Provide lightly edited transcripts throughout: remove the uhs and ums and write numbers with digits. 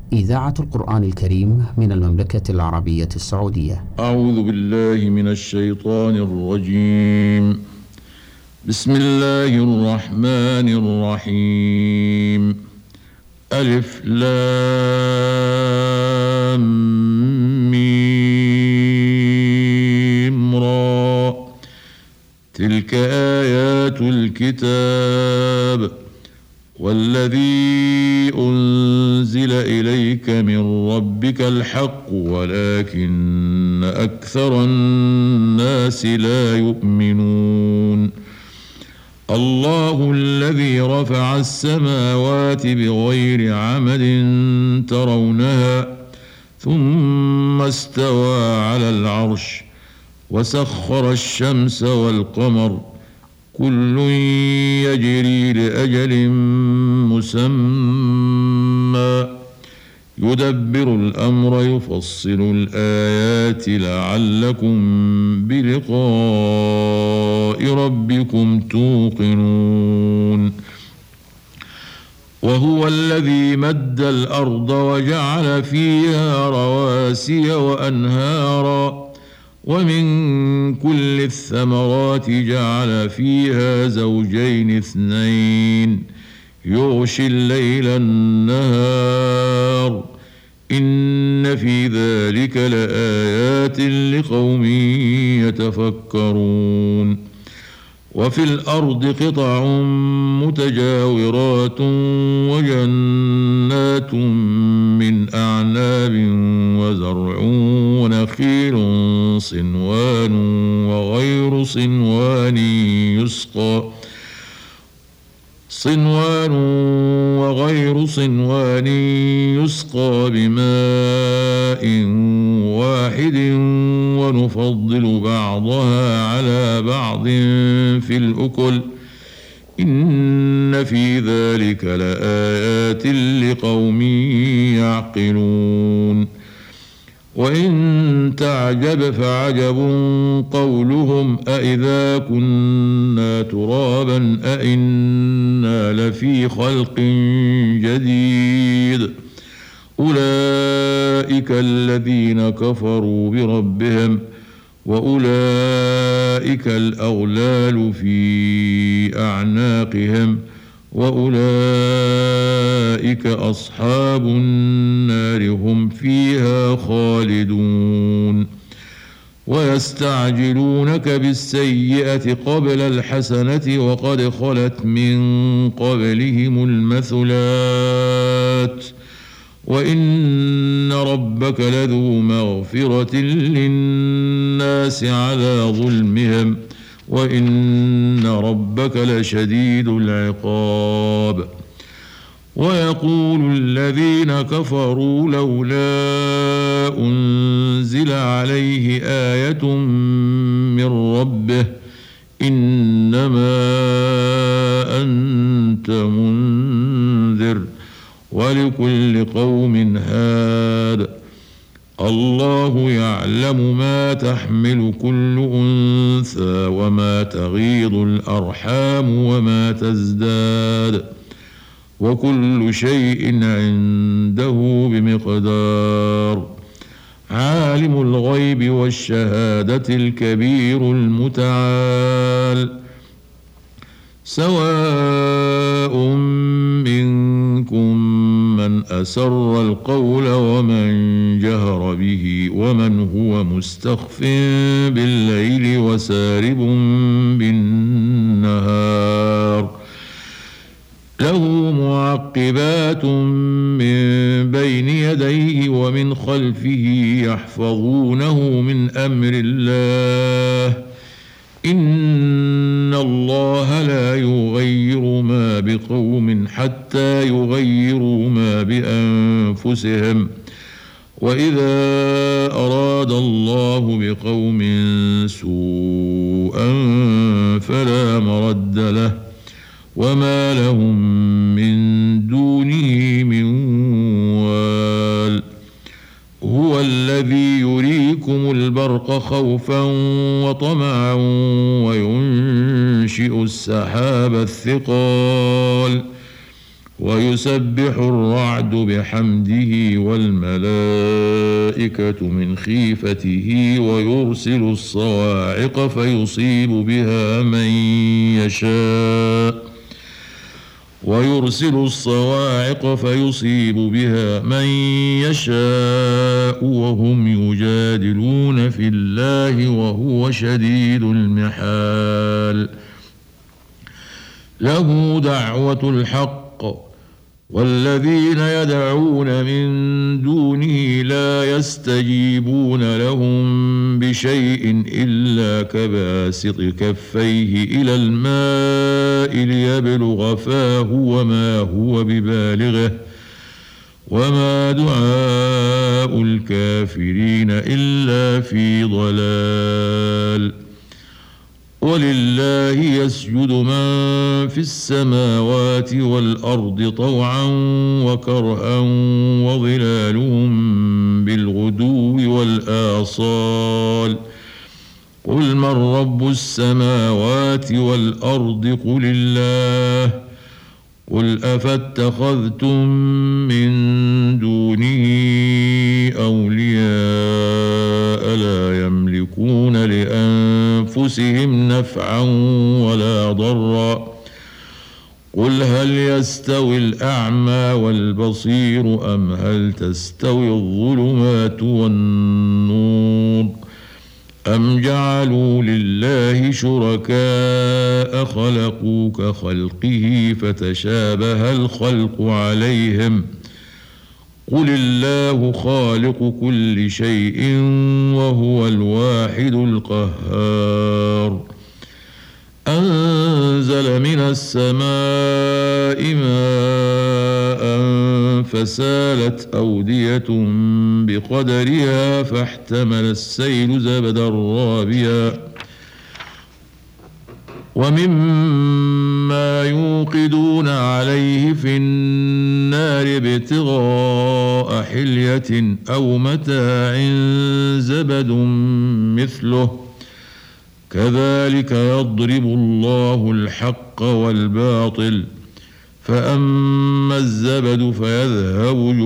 إذاعة القرآن الكريم من المملكة العربية السعودية. أعوذ بالله من الشيطان الرجيم. بسم الله الرحمن الرحيم. ألف لام ميم را. تلك آيات الكتاب والذي أنزل إليك من ربك الحق ولكن أكثر الناس لا يؤمنون. الله الذي رفع السماوات بغير عمد ترونها ثم استوى على العرش وسخر الشمس والقمر كل يجري لأجل مسمى يدبر الأمر يفصل الآيات لعلكم بلقاء ربكم توقنون. وهو الذي مد الأرض وجعل فيها رواسي وأنهارا ومن كل الثمرات جعل فيها زوجين اثنين يغشي الليل النهار إن في ذلك لآيات لقوم يتفكرون. وفي الأرض قطع متجاورات وجنات من أعناب وزرع ونخيل صنوان وغير صنوان يسقى بماء واحد ونفضل بعضها على بعض في الأكل إن في ذلك لآيات لقوم يعقلون. وإن تعجب فعجب قولهم أإذا كنا ترابا أإنا لفي خلق جديد أولئك الذين كفروا بربهم وأولئك الأغلال في أعناقهم وأولئك أصحاب النار هم فيها خالدون. ويستعجلونك بالسيئة قبل الحسنة وقد خلت من قبلهم المثلات وإن ربك لذو مغفرة للناس على ظلمهم وإن ربك لشديد العقاب. ويقول الذين كفروا لولا أنزل عليه آية من ربه إنما أنت منذر ولكل قوم هاد الله يعلم ما تحمل كل أنثى وما تغيض الأرحام وما تزداد وكل شيء عنده بمقدار. عالم الغيب والشهادة الكبير المتعال سواء منكم من أسر القول ومن جهر به ومن هو مستخف بالليل وسارب بالنهار له معقبات من بين يديه ومن خلفه يحفظونه من أمر الله إن الله لا يغير ما بقوم حتى يغيروا ما بأنفسهم وإذا أراد الله بقوم سوءا فلا مرد له وما لهم من دونه من وال. هو الذي يريكم البرق خوفا وطمعا وينشئ السحاب الثقال ويسبح الرعد بحمده والملائكة من خيفته ويرسل الصواعق فيصيب بها من يشاء وهم يجادلون في الله وهو شديد المحال. له دعوة الحق والذين يدعون من دونه لا يستجيبون لهم بشيء إلا كباسط كفيه إلى الماء ليبلغ فاه وما هو ببالغه وما دعاء الكافرين إلا في ضلال. ولله يسجد من في السماوات والأرض طوعا وكرها وظلالهم بالغدو والآصال. قل من رب السماوات والأرض قل الله. قل أفاتخذتم من دونه أولياء لا يملكون لأنفسهم نفعا ولا ضرا. قل هل يستوي الأعمى والبصير أم هل تستوي الظلمات والنور أم جعلوا لله شركاء خلقوا كخلقه فتشابه الخلق عليهم. قل الله خالق كل شيء وهو الواحد القهار. أنزل من السماء ماء فسالت أودية بقدرها فاحتمل السيل زبدا رابيا ومما يوقدون عليه في النار ابتغاء حلية أو متاع زبد مثله كذلك يضرب الله الحق والباطل فأما الزبد فيذهب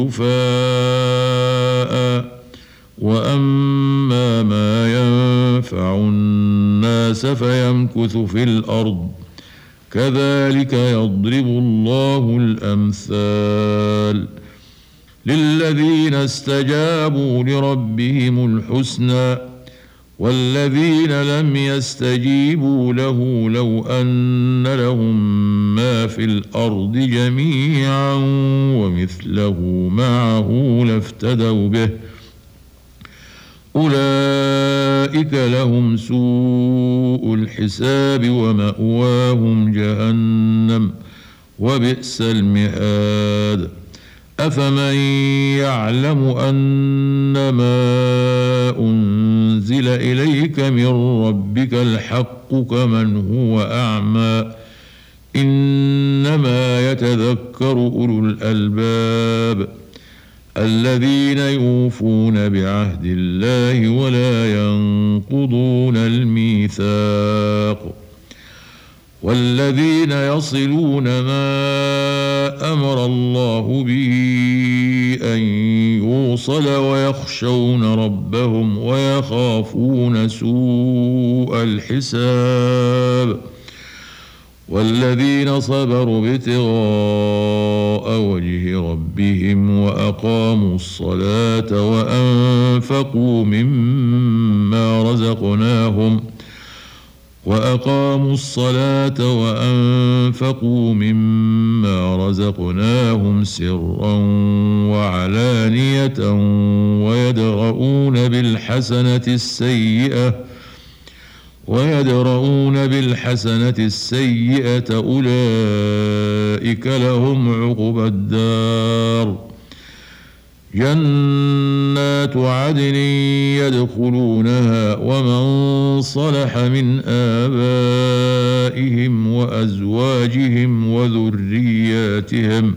جفاء وأما ما ينفع الناس فيمكث في الأرض كذلك يضرب الله الأمثال. للذين استجابوا لربهم الحسنى والذين لم يستجيبوا له لو أن لهم ما في الأرض جميعا ومثله معه لافتدوا به أولئك لهم سوء الحساب ومأواهم جهنم وبئس المهاد. أفمن يعلم أنما أنزل إليك من ربك الحق كمن هو أعمى إنما يتذكر أولو الألباب الذين يوفون بعهد الله ولا ينقضون الميثاق والذين يصلون ما أمر الله به أن يوصل ويخشون ربهم ويخافون سوء الحساب والذين صبروا ابتغاء وجه ربهم وأقاموا الصلاة وأنفقوا مما رزقناهم سرا وعلانية ويدرؤون بالحسنة السيئة أولئك لهم عقبى الدار. جنات عدن يدخلونها ومن صلح من آبائهم وأزواجهم وذرياتهم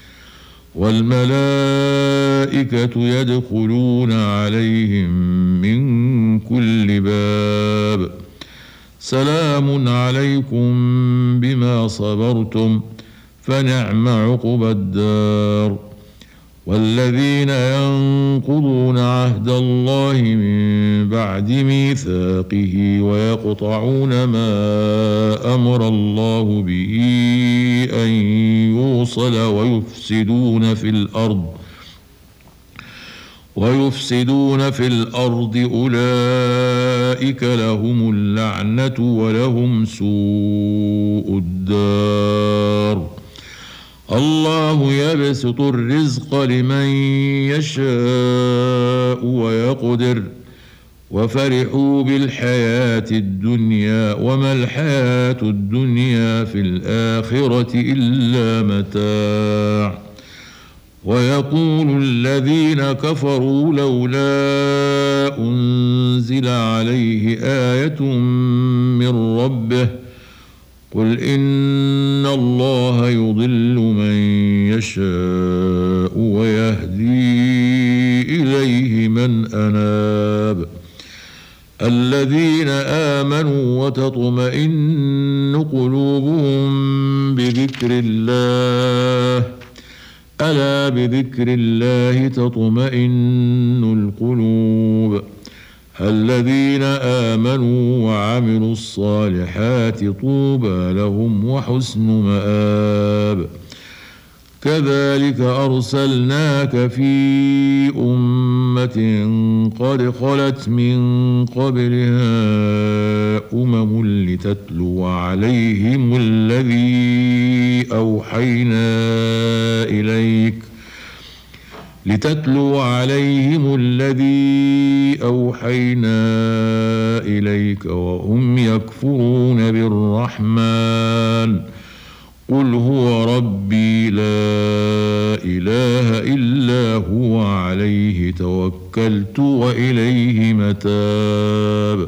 والملائكة يدخلون عليهم من كل باب سلام عليكم بما صبرتم فنعم عقبى الدار. والذين ينقضون عهد الله من بعد ميثاقه ويقطعون ما أمر الله به أن يوصل ويفسدون في الأرض أولئك لهم اللعنة ولهم سوء الدار. الله يبسط الرزق لمن يشاء ويقدر وفرحوا بالحياة الدنيا وما الحياة الدنيا في الآخرة إلا متاع. ويقول الذين كفروا لولا أنزل عليه آية من ربه قل إن الله يضل من يشاء ويهدي إليه من أناب. الذين آمنوا وتطمئن قلوبهم بذكر الله ألا بذكر الله تطمئن القلوب. الذين آمنوا وعملوا الصالحات طوبى لهم وحسن مآب. كذلك أرسلناك في أمة قد خلت من قبلها لتتلو عليهم الذي أوحينا إليك وهم يكفرون بالرحمن قل هو ربي لا إله إلا هو عليه توكلت وإليه متاب.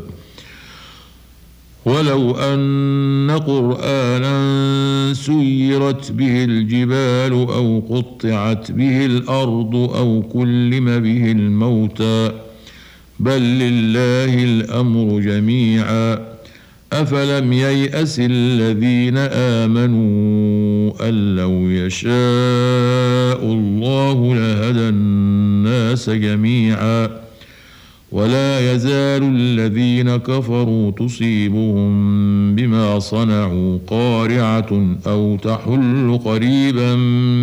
ولو أن قرآنا سيرت به الجبال أو قطعت به الأرض أو كلم به الموتى بل لله الأمر جميعا أفلم ييأس الذين آمنوا أن لو يشاء الله لهدى الناس جميعا ولا يزال الذين كفروا تصيبهم بما صنعوا قارعة أو تحل قريبا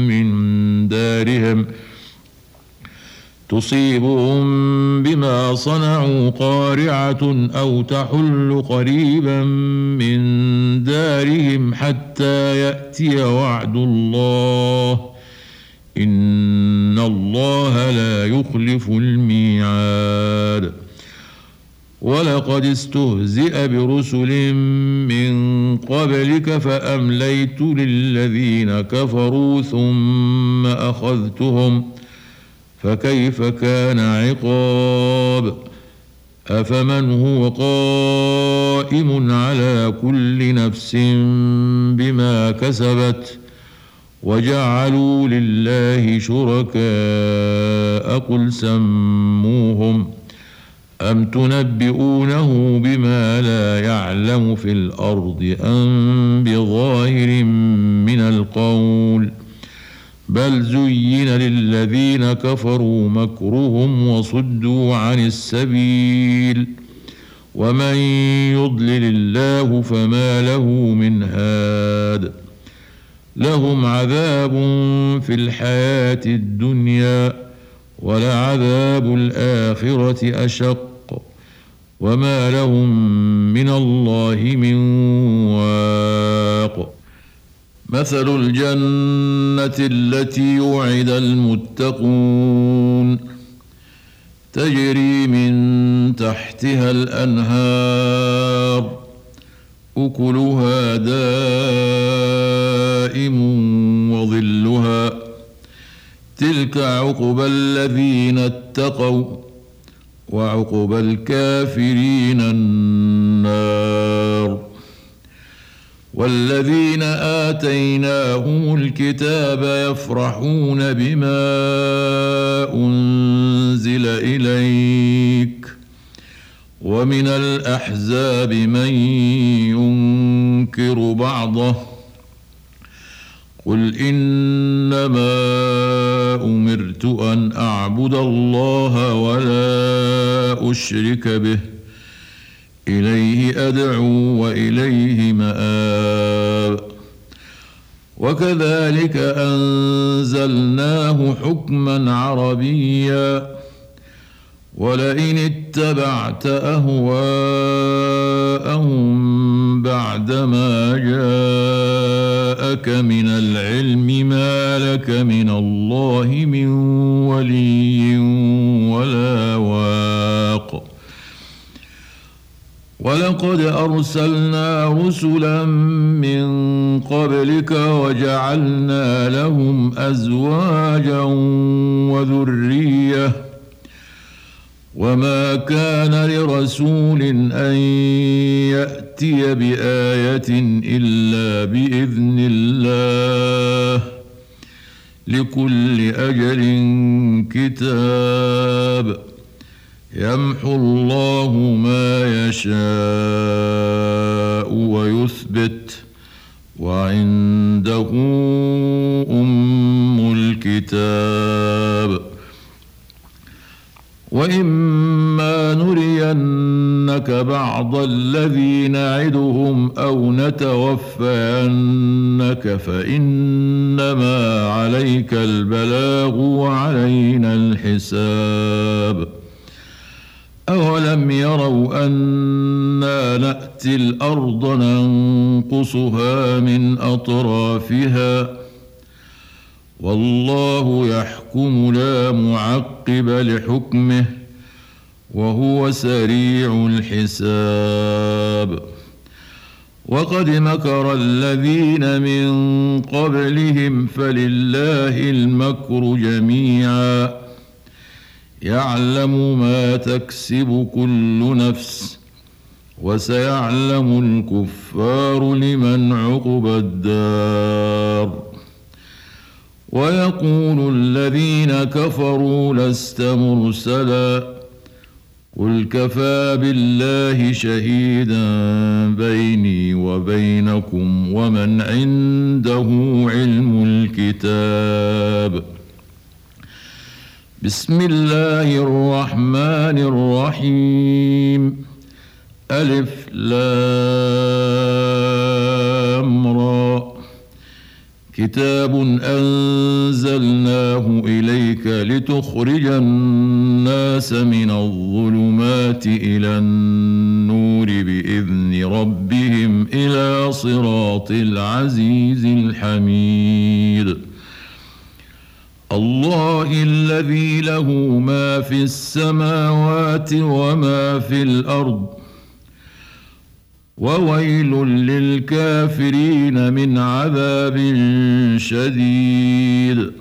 من دارهم حتى يأتي وعد الله إن الله لا يخلف الميعاد. ولقد استهزئ برسل من قبلك فأمليت للذين كفروا ثم أخذتهم فكيف كان عقاب. أفمن هو قائم على كل نفس بما كسبت وجعلوا لله شركاء قل سموهم أم تنبئونه بما لا يعلم في الأرض أم بظاهر من القول بل زين للذين كفروا مكرهم وصدوا عن السبيل ومن يضلل الله فما له من هاد. لهم عذاب في الحياة الدنيا ولعذاب الآخرة أشق وما لهم من الله من واق. مثل الجنة التي وعد المتقون تجري من تحتها الأنهار أكلها دائم وظلها تلك عقبى الذين اتقوا وعقبى الكافرين النار. والذين آتيناهم الكتاب يفرحون بما أنزل إليك ومن الأحزاب من ينكر بعضه قل إنما أمرت أن أعبد الله ولا أشرك به إليه أدعو وإليه مآب وكذلك أنزلناه حكما عربيا ولئن اتبعت أهواءهم بعدما جاءك من العلم ما لك من الله من ولي ولا واق ولقد أرسلنا رسلا من قبلك وجعلنا لهم أزواجا وذرية وما كان لرسول أن يأتي بآية إلا بإذن الله لكل أجل كتاب يمحو الله ما يشاء ويثبت وعنده أم الكتاب وإما نرينك بعض الذي نعدهم أو نتوفينك فإنما عليك البلاغ وعلينا الحساب أولم يروا أنا نأتي الأرض ننقصها من أطرافها والله يحكم لا معقب لحكمه وهو سريع الحساب وقد مكر الذين من قبلهم فلله المكر جميعا يعلم ما تكسب كل نفس وسيعلم الكفار لمن عقبى الدار ويقول الذين كفروا لست مرسلا قل كفى بالله شهيدا بيني وبينكم ومن عنده علم الكتاب بسم الله الرحمن الرحيم ألف لام را كتاب أنزلناه إليك لتخرج الناس من الظلمات إلى النور بإذن ربهم إلى صراط العزيز الحميد الله الذي له ما في السماوات وما في الأرض وويل للكافرين من عذاب شديد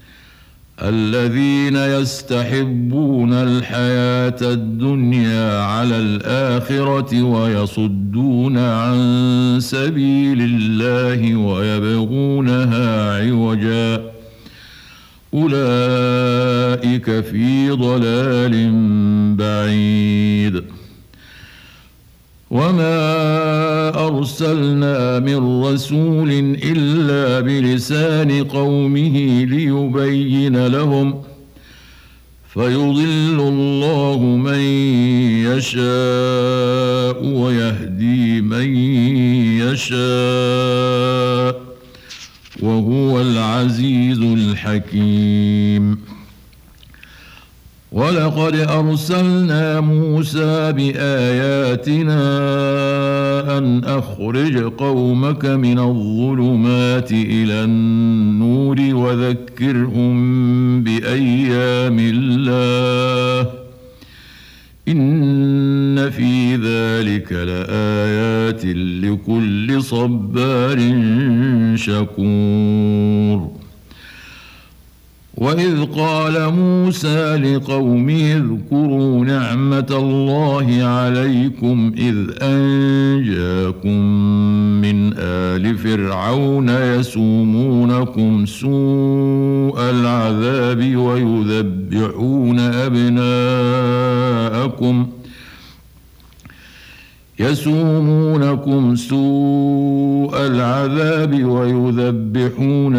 الذين يستحبون الحياة الدنيا على الآخرة ويصدون عن سبيل الله ويبغونها عوجا أولئك في ضلال بعيد وما أرسلنا من رسول إلا بلسان قومه ليبين لهم فيضل الله من يشاء ويهدي من يشاء وهو العزيز الحكيم ولقد أرسلنا موسى بآياتنا أن أخرج قومك من الظلمات إلى النور وذكرهم بأيام الله إن في ذلك لآيات لكل صبار شكور وإذ قال موسى لقومه اذكروا نعمة الله عليكم إذ أنجاكم من آل فرعون يسومونكم سوء العذاب ويذبحون أبناءكم يسومونكم سوء العذاب ويذبحون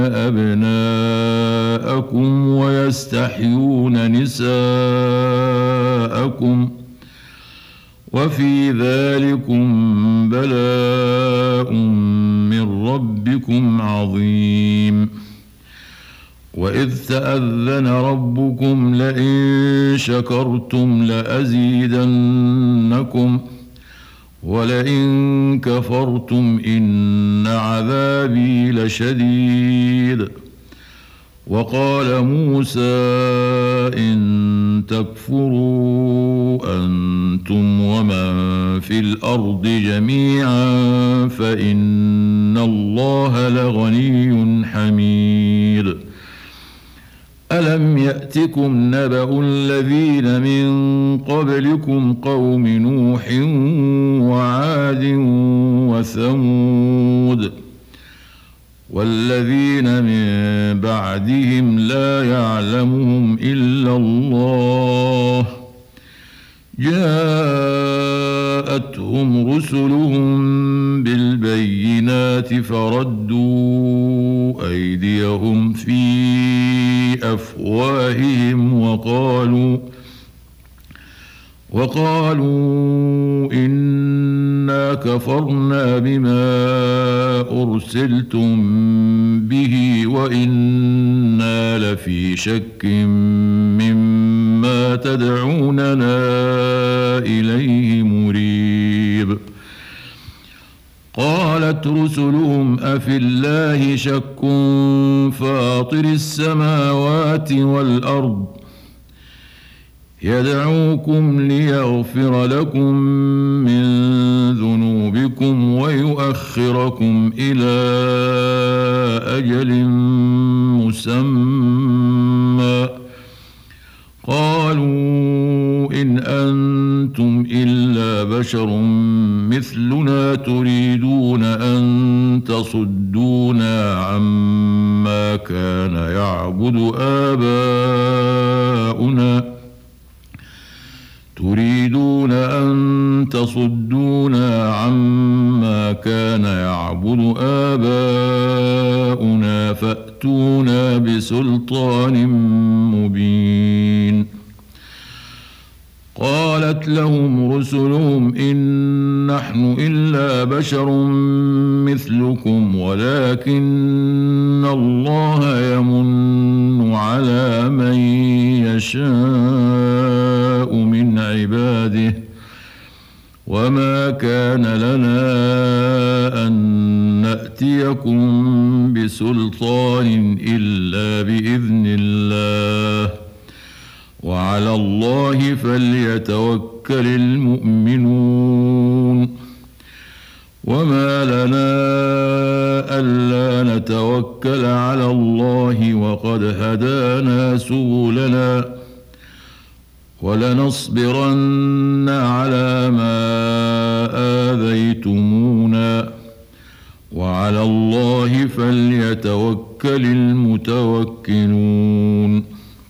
أبناءكم ويستحيون نساءكم وفي ذلكم بلاء من ربكم عظيم. وإذ تأذن ربكم لئن شكرتم لأزيدنكم ولئن كفرتم إن عذابي لشديد. وقال موسى إن تكفروا أنتم ومن في الأرض جميعا فإن الله لغني حميد. ألم يأتكم نبأ الذين من قبلكم قوم نوح وعاد وثمود والذين من بعدهم لا يعلمهم إلا الله جاءتهم رسلهم بالبينات فردوا أيديهم في أفواههم وقالوا إنا كفرنا بما أرسلتم به وإنا لفي شك مما تدعوننا إليه مريب. قالت رسلهم أفي الله شك فاطر السماوات والأرض يدعوكم ليغفر لكم من ذنوبكم ويؤخركم إلى أجل مسمى قالوا إن أنتم إلا بشر مثلنا تريدون أن تصدونا عما كان يعبد آباؤنا فأتونا بسلطان مبين. قالت لهم رسلهم إن نحن إلا بشر مثلكم ولكن الله يمن على من يشاء من عباده وما كان لنا أن نأتيكم بسلطان إلا بإذن الله وعلى الله فليتوكل المؤمنون. وما لنا ألا نتوكل على الله وقد هدانا سبلنا ولنصبرن على ما آذيتمونا وعلى الله فليتوكل المتوكلون.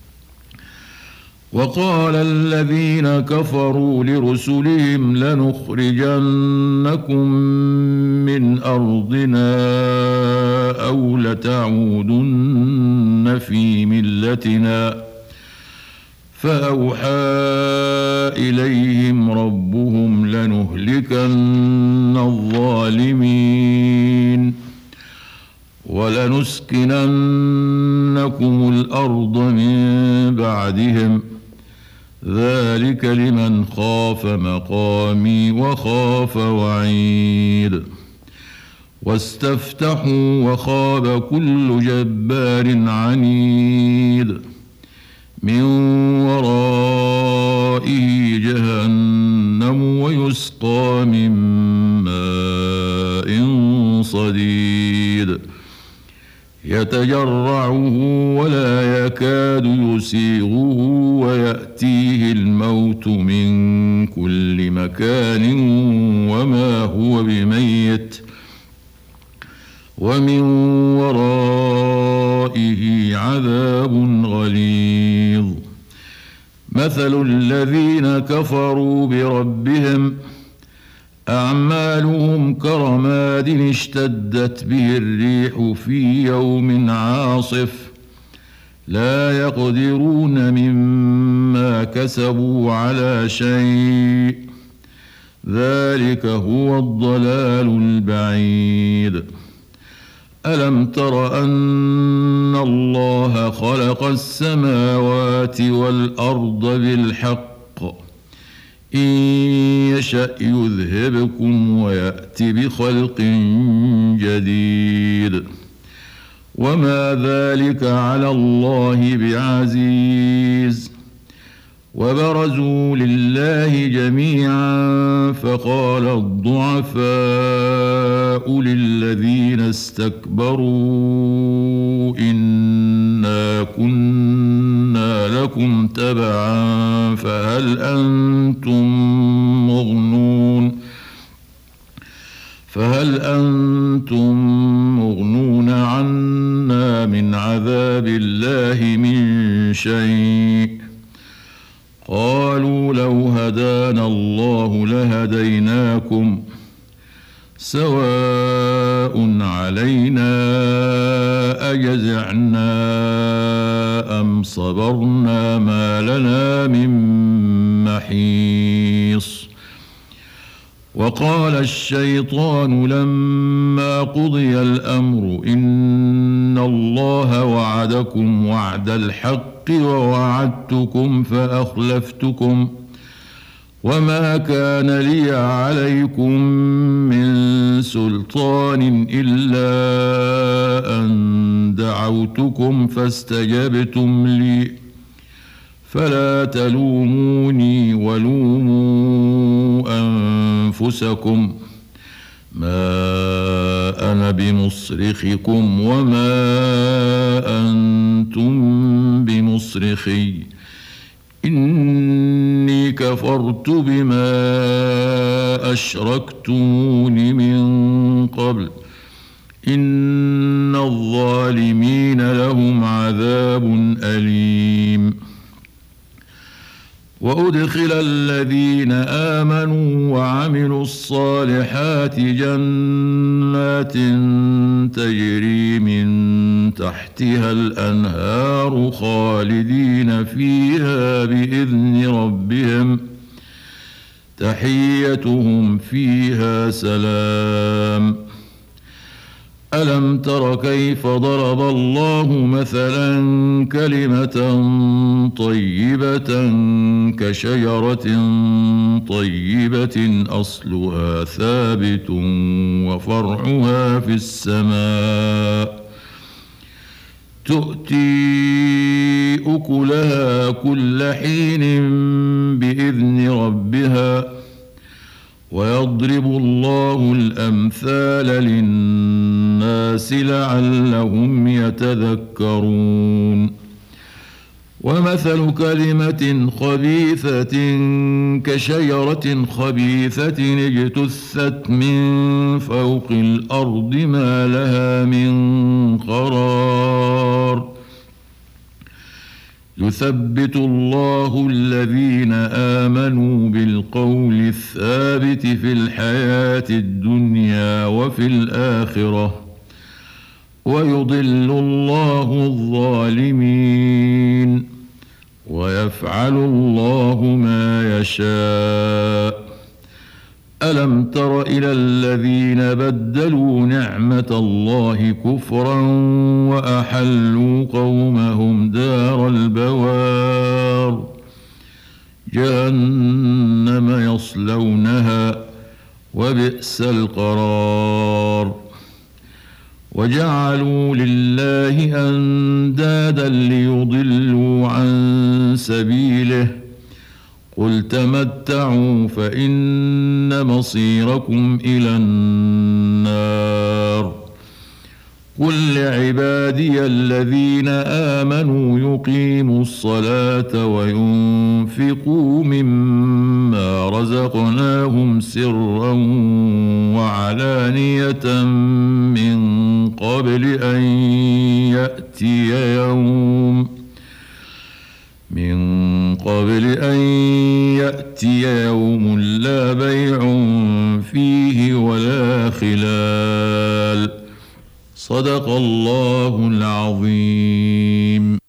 وقال الذين كفروا لرسلهم لنخرجنكم من أرضنا أو لتعودن في ملتنا فأوحى إليهم ربهم لنهلكن الظالمين ولنسكننكم الأرض من بعدهم ذلك لمن خاف مقامي وخاف وعيد. واستفتحوا وخاب كل جبار عنيد من ورائه جهنم ويسقى من ماء صديد يتجرعه ولا يكاد يسيغه ويأتيه الموت من كل مكان وما هو بميت ومن ورائه عذاب غليظ. مثل الذين كفروا بربهم أعمالهم كرماد اشتدت به الريح في يوم عاصف لا يقدرون مما كسبوا على شيء ذلك هو الضلال البعيد ألم تر أن الله خلق السماوات والأرض بالحق إن يشأ يذهبكم ويأت بخلق جديد وما ذلك على الله بعزيز وبرزوا لله جميعا فقال الضعفاء للذين استكبروا إنا كنا لكم تبعا فهل أنتم مغنون عنا من عذاب الله من شيء قالوا لو هدانا الله لهديناكم سواء علينا أجزعنا أم صبرنا ما لنا من محيص وقال الشيطان لما قضي الأمر إن الله وعدكم وعد الحق ووعدتكم فأخلفتكم وما كان لي عليكم من سلطان إلا أن دعوتكم فاستجبتم لي فلا تلوموني ولوموا أنفسكم ما أنا بمصرخكم وما أنتم بمصرخي إني كفرت بما أشركتمون من قبل إن الظالمين لهم عذاب أليم وأدخل الذين آمنوا وعملوا الصالحات جنات تجري من تحتها الأنهار خالدين فيها بإذن ربهم تحيتهم فيها سلام ألم تر كيف ضرب الله مثلا كلمة طيبة كشجرة طيبة أصلها ثابت وفرعها في السماء تؤتي أكلها كل حين بإذن ربها ويضرب الله الأمثال للناس لعلهم يتذكرون ومثل كلمة خبيثة كشجرة خبيثة اجتثت من فوق الأرض ما لها من قرار يثبت الله الذين آمنوا بالقول الثابت في الحياة الدنيا وفي الآخرة ويضل الله الظالمين ويفعل الله ما يشاء ألم تر إلى الذين بدلوا نعمة الله كفرا وأحلوا قومهم دار البوار جهنم يصلونها وبئس القرار وجعلوا لله أندادا ليضلوا عن سبيله قل تمتعوا فإن مصيركم إلى النار قل لعبادي الذين آمنوا يقيموا الصلاة وينفقوا مما رزقناهم سرا وعلانية من قبل أن يأتي يوم قبل أن يأتي يوم لا بيع فيه ولا خلال. صدق الله العظيم.